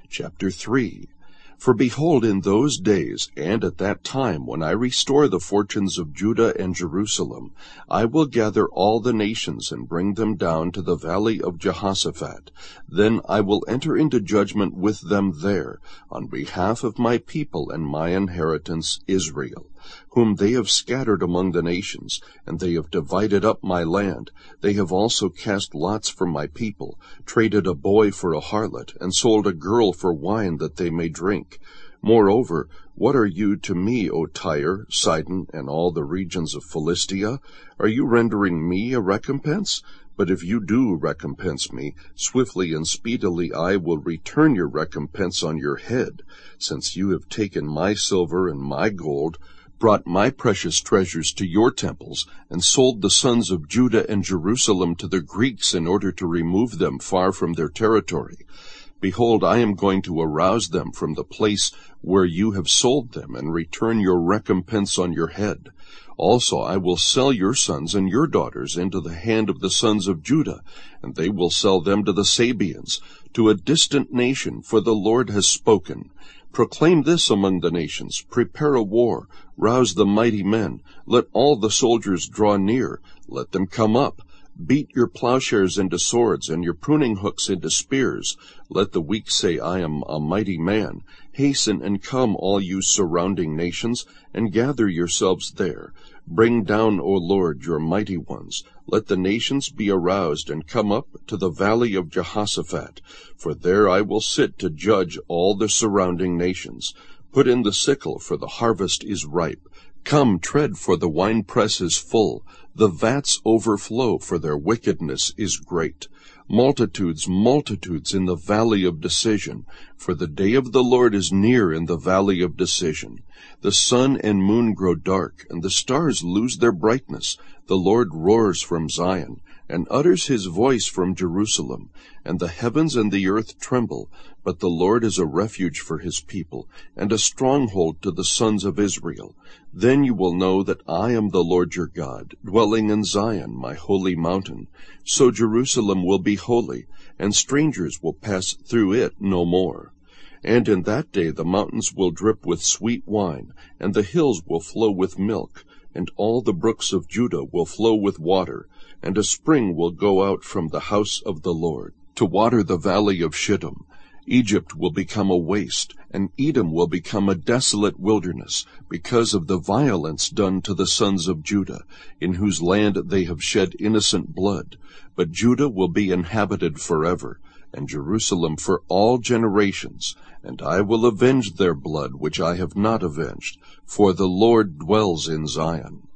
Chapter 3. For behold, in those days, and at that time, when I restore the fortunes of Judah and Jerusalem, I will gather all the nations and bring them down to the valley of Jehoshaphat. Then I will enter into judgment with them there, on behalf of my people and my inheritance Israel, whom they have scattered among the nations, and they have divided up my land. They have also cast lots for my people, traded a boy for a harlot, and sold a girl for wine that they may drink. Moreover, what are you to me, O Tyre, Sidon, and all the regions of Philistia? Are you rendering me a recompense? But if you do recompense me, swiftly and speedily I will return your recompense on your head, since you have taken my silver and my gold, brought my precious treasures to your temples, and sold the sons of Judah and Jerusalem to the Greeks in order to remove them far from their territory. Behold, I am going to arouse them from the place where you have sold them, and return your recompense on your head. Also I will sell your sons and your daughters into the hand of the sons of Judah, and they will sell them to the Sabeans, to a distant nation, for the Lord has spoken. Proclaim this among the nations, prepare a war, rouse the mighty men, let all the soldiers draw near, let them come up. Beat your plowshares into swords, and your pruning hooks into spears. Let the weak say, I am a mighty man. Hasten and come, all you surrounding nations, and gather yourselves there. Bring down, O Lord, your mighty ones. Let the nations be aroused, and come up to the valley of Jehoshaphat. For there I will sit to judge all the surrounding nations. Put in the sickle, for the harvest is ripe. Come, tread, for the winepress is full. The vats overflow, for their wickedness is great. Multitudes, multitudes in the valley of decision, for the day of the Lord is near in the valley of decision. The sun and moon grow dark, and the stars lose their brightness. The Lord roars from Zion, and utters his voice from Jerusalem, and the heavens and the earth tremble. But the Lord is a refuge for his people, and a stronghold to the sons of Israel. Then you will know that I am the Lord your God, dwelling in Zion, my holy mountain. So Jerusalem will be holy, and strangers will pass through it no more. And in that day the mountains will drip with sweet wine, and the hills will flow with milk, and all the brooks of Judah will flow with water, and a spring will go out from the house of the Lord, to water the valley of Shittim. Egypt will become a waste, and Edom will become a desolate wilderness, because of the violence done to the sons of Judah, in whose land they have shed innocent blood. But Judah will be inhabited forever, and Jerusalem for all generations. And I will avenge their blood which I have not avenged, for the Lord dwells in Zion.